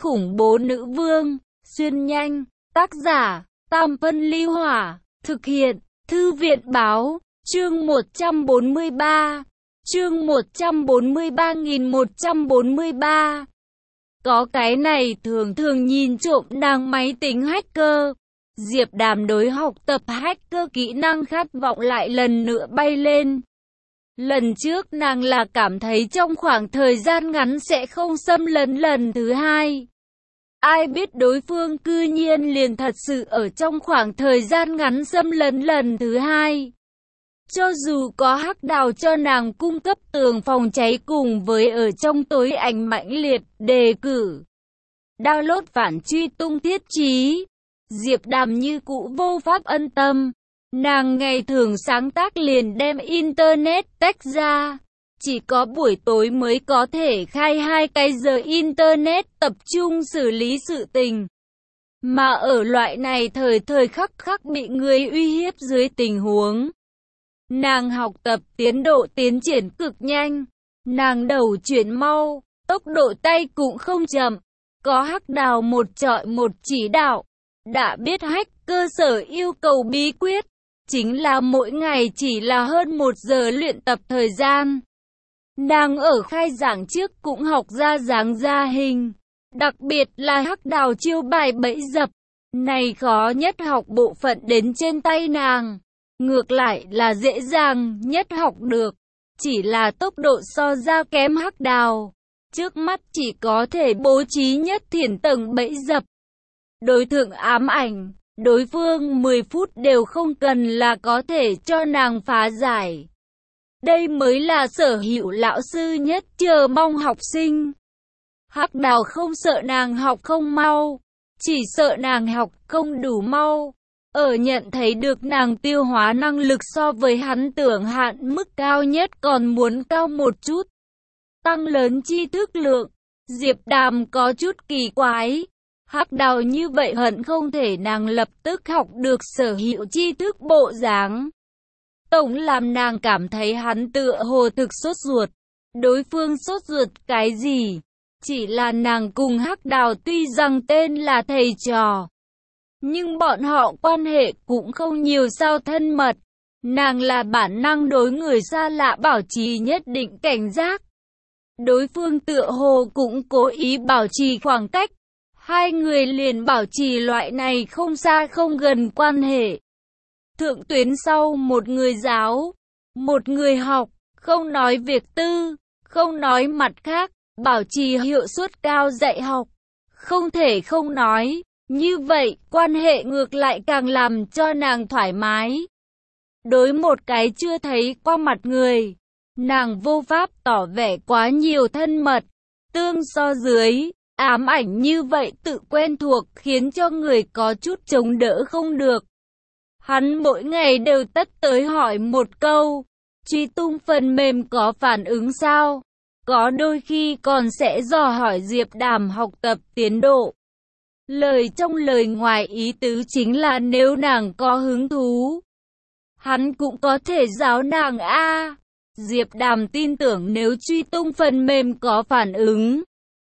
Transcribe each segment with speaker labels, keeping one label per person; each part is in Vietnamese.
Speaker 1: khủng bố nữ vương, xuyên nhanh, tác giả, Tam Phân Ly Hỏa, thực hiện, Thư viện Báo, chương 143, chương 143.143. Có cái này thường thường nhìn trộm nàng máy tính hacker. Diệp Đàm đối học tập hacker kỹ năng khát vọng lại lần nữa bay lên. Lần trước nàng là cảm thấy trong khoảng thời gian ngắn sẽ không xâm lấn lần thứ hai. Ai biết đối phương cư nhiên liền thật sự ở trong khoảng thời gian ngắn xâm lấn lần thứ hai. Cho dù có Hắc Đào cho nàng cung cấp tường phòng cháy cùng với ở trong tối ảnh mãnh liệt đề cử download phản truy tung thiết chí, Diệp Đàm như cũ vô pháp ân tâm. Nàng ngày thường sáng tác liền đem internet tách ra, chỉ có buổi tối mới có thể khai 2 cái giờ internet tập trung xử lý sự tình. Mà ở loại này thời thời khắc khắc bị người uy hiếp dưới tình huống, nàng học tập tiến độ tiến triển cực nhanh, nàng đầu chuyển mau, tốc độ tay cũng không chậm, có Hắc Đào một chọi một chỉ đạo. Đã biết hacker sở yêu cầu bí quyết, chính là mỗi ngày chỉ là hơn 1 giờ luyện tập thời gian. Nàng ở khai giảng trước cũng học ra dáng ra hình, đặc biệt là Hắc Đào chiêu bài bẫy dập, này khó nhất học bộ phận đến trên tay nàng. Ngược lại là dễ dàng nhất học được, chỉ là tốc độ so ra kém Hắc Đào. Trước mắt chỉ có thể bố trí nhất thiển tầng bẫy dập. Đối tượng ám ảnh, đối phương 10 phút đều không cần là có thể cho nàng phá giải. Đây mới là Sở Hữu lão sư nhất chờ mong học sinh. Hắc Đào không sợ nàng học không mau, chỉ sợ nàng học không đủ mau. Ở nhận thấy được nàng tiêu hóa năng lực so với hắn tưởng hạn mức cao nhất còn muốn cao một chút, tăng lớn tri thức lượng, Diệp Đàm có chút kỳ quái. Hắc Đào như vậy hận không thể nàng lập tức học được sở hữu tri thức bộ dáng. Tổng làm nàng cảm thấy hắn tựa hồ thực sốt ruột. Đối phương sốt ruột cái gì? Chỉ là nàng cùng Hắc Đào tuy rằng tên là thầy trò, nhưng bọn họ quan hệ cũng không nhiều sao thân mật. Nàng là bản năng đối người xa lạ bảo trì nhất định cảnh giác. Đối phương tựa hồ cũng cố ý bảo trì khoảng cách. Hai người liền bảo trì loại này không xa không gần quan hệ. Thượng tuyến sau một người giáo, một người học, không nói việc tư, không nói mặt khác, bảo trì hiệu suất cao dạy học. Không thể không nói, như vậy quan hệ ngược lại càng làm cho nàng thoải mái. Đối một cái chưa thấy qua mặt người, nàng vô pháp tỏ vẻ quá nhiều thân mật. Tương so dưới, ám ảnh như vậy tự quen thuộc khiến cho người có chút chống đỡ không được. Hắn mỗi ngày đều tất tới hỏi một câu, truy tung phần mềm có phản ứng sao? Có đôi khi còn sẽ dò hỏi Diệp Đàm học tập tiến độ. Lời trong lời ngoài ý tứ chính là nếu nàng có hứng thú, hắn cũng có thể giáo nàng a. Diệp Đàm tin tưởng nếu truy tung phần mềm có phản ứng,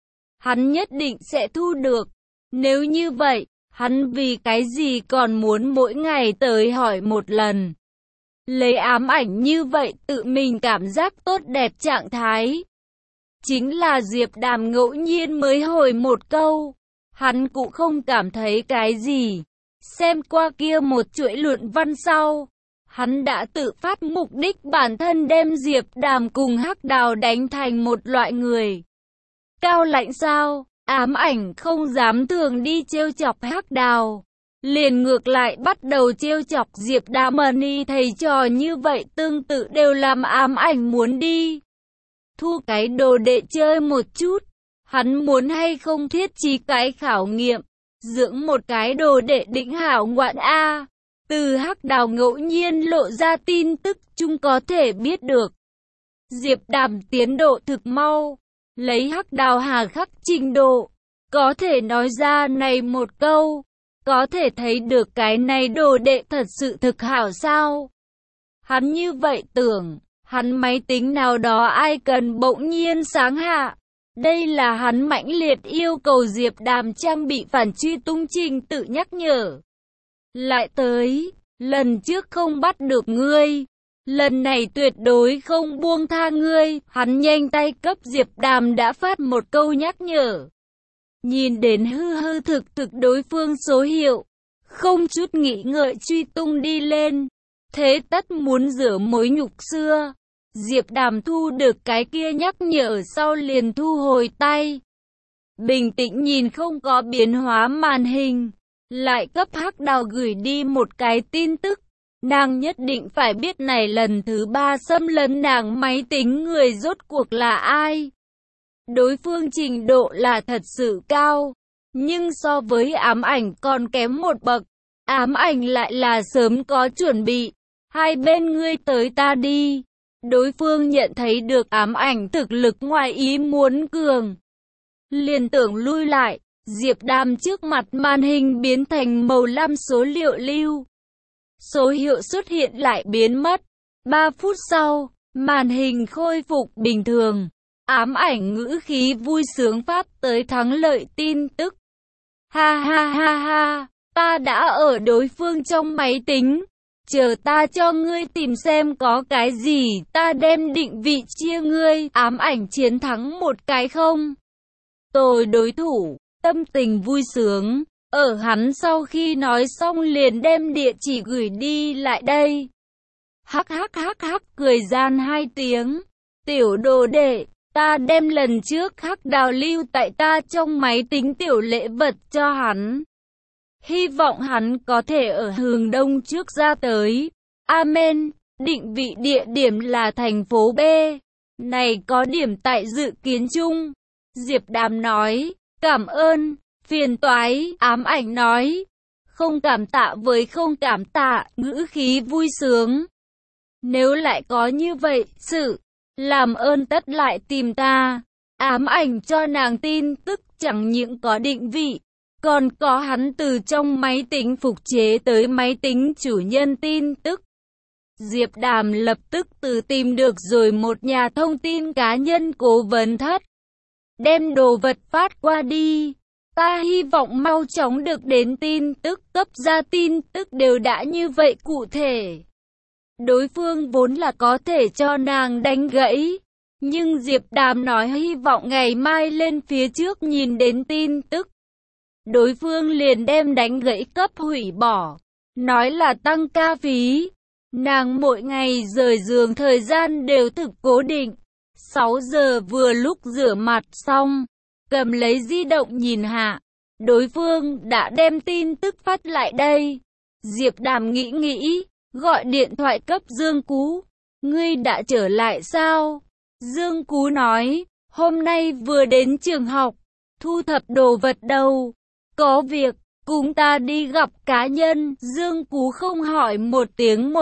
Speaker 1: hắn nhất định sẽ thu được. Nếu như vậy, hắn vì cái gì còn muốn mỗi ngày tới hỏi một lần? Lấy ám ảnh như vậy tự mình cảm giác tốt đẹp trạng thái. Chính là Diệp Đàm ngẫu nhiên mới hồi một câu, hắn cũng không cảm thấy cái gì. Xem qua kia một chuỗi luận văn sau, hắn đã tự phát mục đích bản thân đem Diệp Đàm cùng Hắc Đào đánh thành một loại người cao lãnh sao. Ám ảnh không dám thường đi trêu chọc Hắc Đào, liền ngược lại bắt đầu trêu chọc Diệp Đàm. Thầy trò như vậy tương tự đều làm ám ảnh muốn đi thu cái đồ đệ chơi một chút. Hắn muốn hay không thiết trí cái khảo nghiệm, dưỡng một cái đồ đệ đỉnh hảo ngoạn a. Từ Hắc Đào ngẫu nhiên lộ ra tin tức chung có thể biết được, Diệp Đàm tiến độ thực mau. Lấy Hắc Đào hà khắc trình độ, có thể nói ra này một câu, có thể thấy được cái này đồ đệ thật sự thực hảo sao. Hắn như vậy tưởng, hắn máy tính nào đó ai cần bỗng nhiên sáng hạ, Đây là hắn mãnh liệt yêu cầu Diệp Đàm trang bị phản truy tung trình tự nhắc nhở. Lại tới, lần trước không bắt được ngươi, lần này tuyệt đối không buông tha ngươi. Hắn nhanh tay cấp Diệp Đàm đã phát một câu nhắc nhở. Nhìn đến hư thực đối phương số hiệu, không chút nghĩ ngợi truy tung đi lên. Thế tất muốn rửa mối nhục xưa. Diệp Đàm thu được cái kia nhắc nhở sau liền thu hồi tay. Bình tĩnh nhìn không có biến hóa màn hình. Lại cấp Hắc Đào gửi đi một cái tin tức. Nàng nhất định phải biết này lần thứ 3 xâm lấn nàng máy tính người rốt cuộc là ai. Đối phương trình độ là thật sự cao. Nhưng so với ám ảnh còn kém một bậc. Ám ảnh lại là sớm có chuẩn bị. Hai bên ngươi tới ta đi. Đối phương nhận thấy được ám ảnh thực lực ngoài ý muốn cường. Liền tưởng lui lại. Diệp Đàm trước mặt màn hình biến thành màu lam số liệu lưu. Số hiệu xuất hiện lại biến mất. 3 phút sau, màn hình khôi phục bình thường. Ám ảnh ngữ khí vui sướng phát tới thắng lợi tin tức. Ha ha ha ha, ta đã ở đối phương trong máy tính. Chờ ta cho ngươi tìm xem có cái gì, ta đem định vị chia ngươi. Ám ảnh chiến thắng một cái không. Tôi đối thủ, tâm tình vui sướng. Ở hắn sau khi nói xong liền đem địa chỉ gửi đi lại đây. Hắc cười gian 2 tiếng. Tiểu đồ đệ, ta đem lần trước Hắc Đào lưu tại ta trong máy tính tiểu lễ vật cho hắn. Hy vọng hắn có thể ở hướng đông trước ra tới. Amen. Định vị địa điểm là thành phố B. Này có điểm tại dự kiến chung. Diệp Đàm nói, cảm ơn, phiền toái. Ám ảnh nói, không cảm tạ với không cảm tạ, ngữ khí vui sướng. Nếu lại có như vậy, sự, làm ơn tất lại tìm ta. Ám ảnh cho nàng tin tức chẳng những có định vị, còn có hắn từ trong máy tính phục chế tới máy tính chủ nhân tin tức. Diệp Đàm lập tức từ tìm được rồi một nhà thông tin cá nhân cố vấn thất. Đem đồ vật phát qua đi. Ta hy vọng mau chóng được đến tin tức, cấp ra tin tức đều đã như vậy cụ thể. Đối phương vốn là có thể cho nàng đánh gãy. Nhưng Diệp Đàm nói hy vọng ngày mai lên phía trước nhìn đến tin tức. Đối phương liền đem đánh gãy cấp hủy bỏ. Nói là tăng ca phí. Nàng mỗi ngày rời giường thời gian đều thực cố định. 6 giờ vừa lúc rửa mặt xong. Cầm lấy di động nhìn hạ. Đối phương đã đem tin tức phát lại đây. Diệp Đàm nghĩ. Gọi điện thoại cấp Dương Cú. Ngươi đã trở lại sao? Dương Cú nói. Hôm nay vừa đến trường học. Thu thập đồ vật đâu. Có việc. Cùng ta đi gặp cá nhân. Dương Cú không hỏi một tiếng.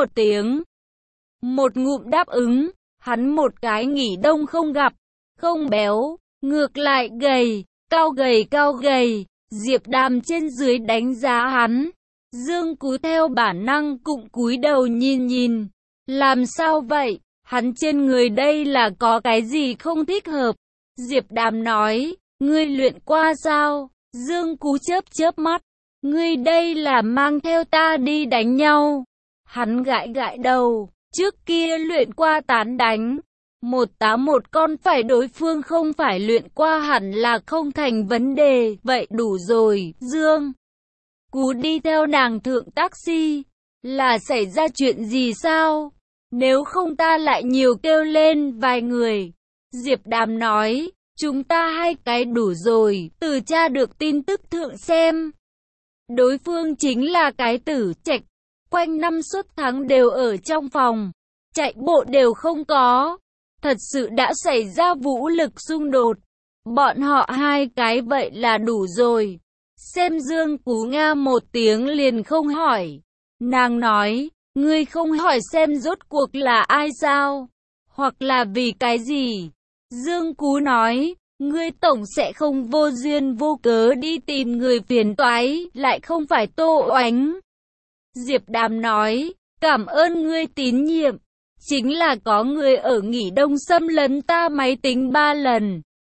Speaker 1: Một ngụm đáp ứng. Hắn một cái nghỉ đông không gặp. Không béo. Ngược lại gầy. Cao gầy. Diệp Đàm trên dưới đánh giá hắn. Dương Cú theo bản năng cũng cúi đầu nhìn. Làm sao vậy? Hắn trên người đây là có cái gì không thích hợp? Diệp Đàm nói. Ngươi luyện qua sao? Dương Cú chớp mắt. Ngươi đây là mang theo ta đi đánh nhau. Hắn gãi đầu. Trước kia luyện qua tán đánh. 1 tá 1 con phải đối phương không phải luyện qua hẳn là không thành vấn đề. Vậy đủ rồi. Dương Cú đi theo nàng thượng taxi. Là xảy ra chuyện gì sao? Nếu không ta lại nhiều kêu lên vài người. Diệp Đàm nói. Chúng ta 2 cái đủ rồi. Từ tra được tin tức thượng xem. Đối phương chính là cái Tử Trạch. Quanh năm suốt tháng đều ở trong phòng. Chạy bộ đều không có. Thật sự đã xảy ra vũ lực xung đột. Bọn họ 2 cái vậy là đủ rồi. Xem Dương Cú nga một tiếng liền không hỏi. Nàng nói, ngươi không hỏi xem rốt cuộc là ai sao? Hoặc là vì cái gì? Dương Cú nói, ngươi tổng sẽ không vô duyên vô cớ đi tìm người phiền toái, lại không phải Tô Oánh. Diệp Đàm nói, cảm ơn ngươi tín nhiệm. Chính là có người ở nghỉ đông xâm lấn ta máy tính 3 lần.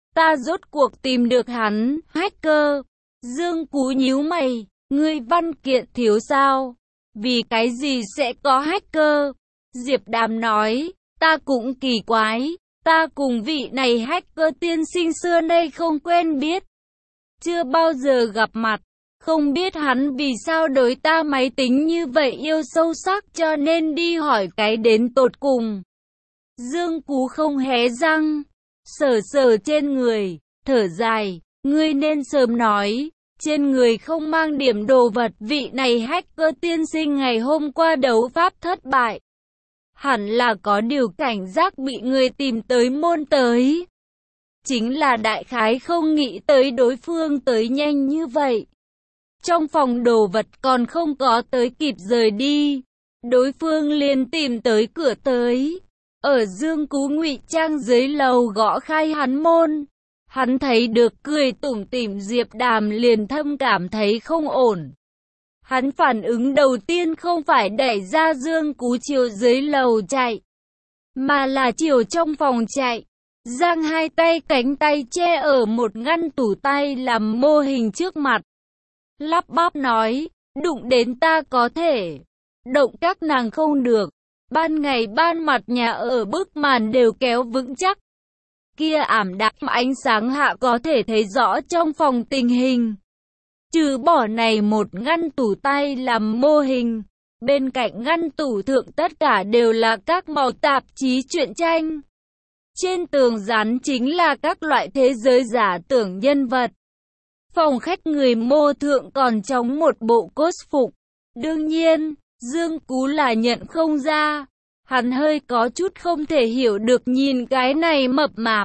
Speaker 1: Ta rốt cuộc tìm được hắn, hacker. Dương Cú nhíu mày, ngươi văn kiện thiếu sao? Vì cái gì sẽ có hacker? Diệp Đàm nói, ta cũng kỳ quái, ta cùng vị này hacker tiên sinh xưa nay không quen biết. Chưa bao giờ gặp mặt, không biết hắn vì sao đối ta máy tính như vậy yêu sâu sắc cho nên đi hỏi cái đến tột cùng. Dương Cú không hé răng, sờ sờ trên người, thở dài, ngươi nên sớm nói, trên người không mang điểm đồ vật, vị này hacker tiên sinh ngày hôm qua đấu pháp thất bại. Hẳn là có điều cảnh giác bị người tìm tới môn tới. Chính là đại khái không nghĩ tới đối phương tới nhanh như vậy. Trong phòng đồ vật còn không có tới kịp rời đi, đối phương liền tìm tới cửa tới. Ở Dương Cú ngụy trang dưới lầu gõ khai hắn môn. Hắn thấy được cười tủm tỉm Diệp Đàm liền thâm cảm thấy không ổn. Hắn phản ứng đầu tiên không phải đẩy ra Dương Cú chiều dưới lầu chạy, mà là chiều trong phòng chạy. Giang hai tay cánh tay che ở một ngăn tủ tay làm mô hình trước mặt. Lắp bắp nói, đụng đến ta có thể, động các nàng không được. Ban ngày ban mặt nhà ở bức màn đều kéo vững chắc. Kia ảm đạm ánh sáng hạ có thể thấy rõ trong phòng tình hình. Trừ bỏ này một ngăn tủ tay làm mô hình, bên cạnh ngăn tủ thượng tất cả đều là các màu tạp chí truyện tranh. Trên tường dán chính là các loại thế giới giả tưởng nhân vật. Phòng khách người mô thượng còn trống một bộ cốt phục. Đương nhiên, Dương Cú là nhận không ra. Hắn hơi có chút không thể hiểu được nhìn cái này mập mạp.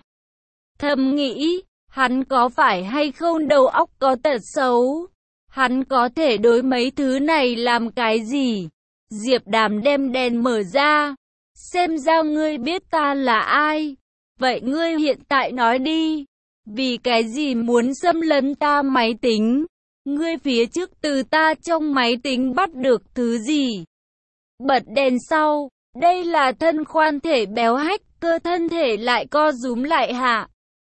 Speaker 1: Thầm nghĩ, hắn có phải hay không đầu óc có tật xấu? Hắn có thể đối mấy thứ này làm cái gì? Diệp Đàm đem đèn mở ra. Xem ra ngươi biết ta là ai. Vậy ngươi hiện tại nói đi. Vì cái gì muốn xâm lấn ta máy tính? Ngươi phía trước từ ta trong máy tính bắt được thứ gì? Bật đèn sau. Đây là thân khoan thể béo hacker thân thể lại co rúm lại hạ.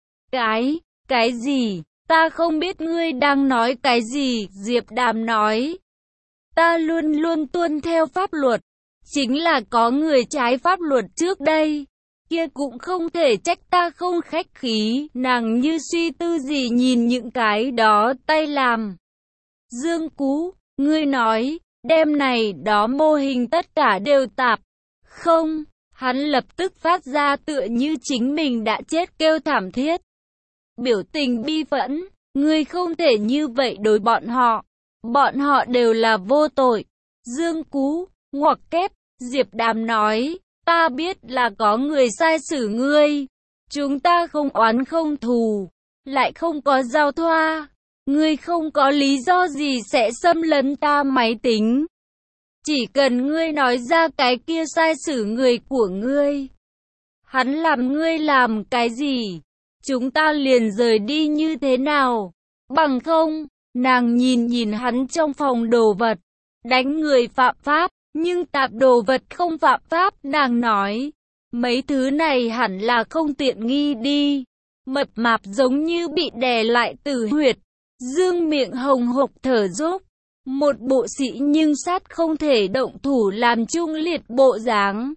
Speaker 1: Cái gì? Ta không biết ngươi đang nói cái gì, Diệp Đàm nói. Ta luôn luôn tuân theo pháp luật. Chính là có người trái pháp luật trước đây. Kia cũng không thể trách ta không khách khí. Nàng như suy tư gì nhìn những cái đó tay làm. Dương Cú, ngươi nói, đem này đó mô hình tất cả đều tạp. Không, hắn lập tức phát ra tựa như chính mình đã chết kêu thảm thiết. Biểu tình bi phẫn, ngươi không thể như vậy đối bọn họ đều là vô tội. Dương Cú, ngoặc kép, Diệp Đàm nói, ta biết là có người sai xử ngươi. Chúng ta không oán không thù, lại không có giao thoa. Ngươi không có lý do gì sẽ xâm lấn ta máy tính. Chỉ cần ngươi nói ra cái kia sai xử người của ngươi. Hắn làm ngươi làm cái gì? Chúng ta liền rời đi như thế nào? Bằng không, nàng nhìn hắn trong phòng đồ vật. Đánh người phạm pháp, nhưng tạp đồ vật không phạm pháp, nàng nói. Mấy thứ này hẳn là không tiện nghi đi. Mập mạp giống như bị đè lại tử huyệt. Dương miệng hồng hộc thở dốc. Một bộ sĩ nhưng sát không thể động thủ làm trung liệt bộ dáng.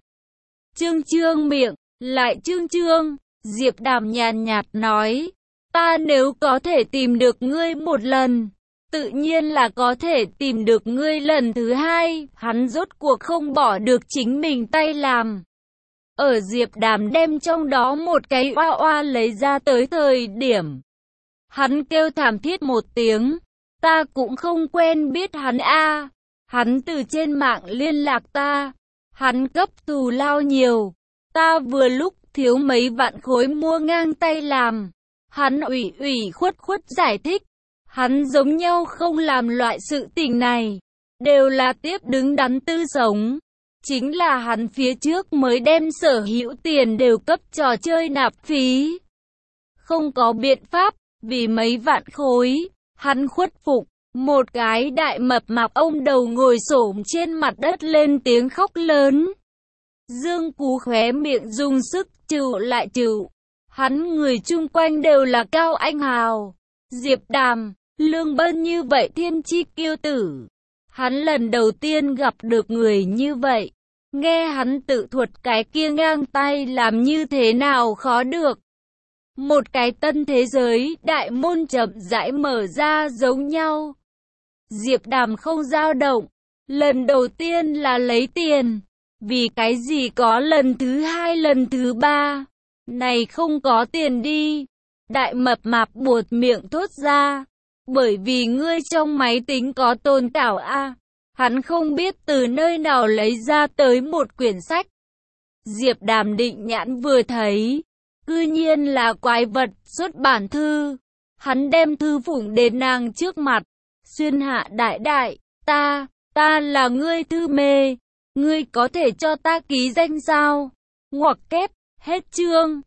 Speaker 1: Trương miệng, lại trương. Diệp Đàm nhàn nhạt nói, ta nếu có thể tìm được ngươi một lần, tự nhiên là có thể tìm được ngươi lần thứ hai. Hắn rốt cuộc không bỏ được chính mình tay làm. Ở Diệp Đàm đem trong đó một cái oa lấy ra tới thời điểm. Hắn kêu thảm thiết một tiếng. Ta cũng không quen biết hắn a. Hắn từ trên mạng liên lạc ta. Hắn cấp thù lao nhiều. Ta vừa lúc thiếu mấy vạn khối mua ngang tay làm. Hắn ủy khuất giải thích. Hắn giống nhau không làm loại sự tình này. Đều là tiếp đứng đắn tư sống. Chính là hắn phía trước mới đem sở hữu tiền đều cấp trò chơi nạp phí. Không có biện pháp, vì mấy vạn khối, hắn khuất phục. Một cái đại mập mạp ông đầu ngồi xổm trên mặt đất lên tiếng khóc lớn. Dương Cú khóe miệng dùng sức trừ lại trừ. Hắn người chung quanh đều là cao anh hào. Diệp Đàm, Lương Bân như vậy thiên chi kiêu tử. Hắn lần đầu tiên gặp được người như vậy. Nghe hắn tự thuật cái kia ngang tay làm như thế nào khó được. Một cái tân thế giới, đại môn chậm rãi mở ra giống nhau. Diệp Đàm không dao động. Lần đầu tiên là lấy tiền. Vì cái gì có lần thứ hai lần thứ ba. Này không có tiền đi. Đại mập mạp buột miệng thốt ra. Bởi vì ngươi trong máy tính có tồn cảo a. Hắn không biết từ nơi nào lấy ra tới một quyển sách. Diệp Đàm định nhãn vừa thấy. Cư nhiên là quái vật xuất bản thư. Hắn đem thư phủng đến nàng trước mặt. Xuyên Hạ đại đại, ta là ngươi thư mê. Ngươi có thể cho ta ký danh sao? Ngoặc kép, hết chương.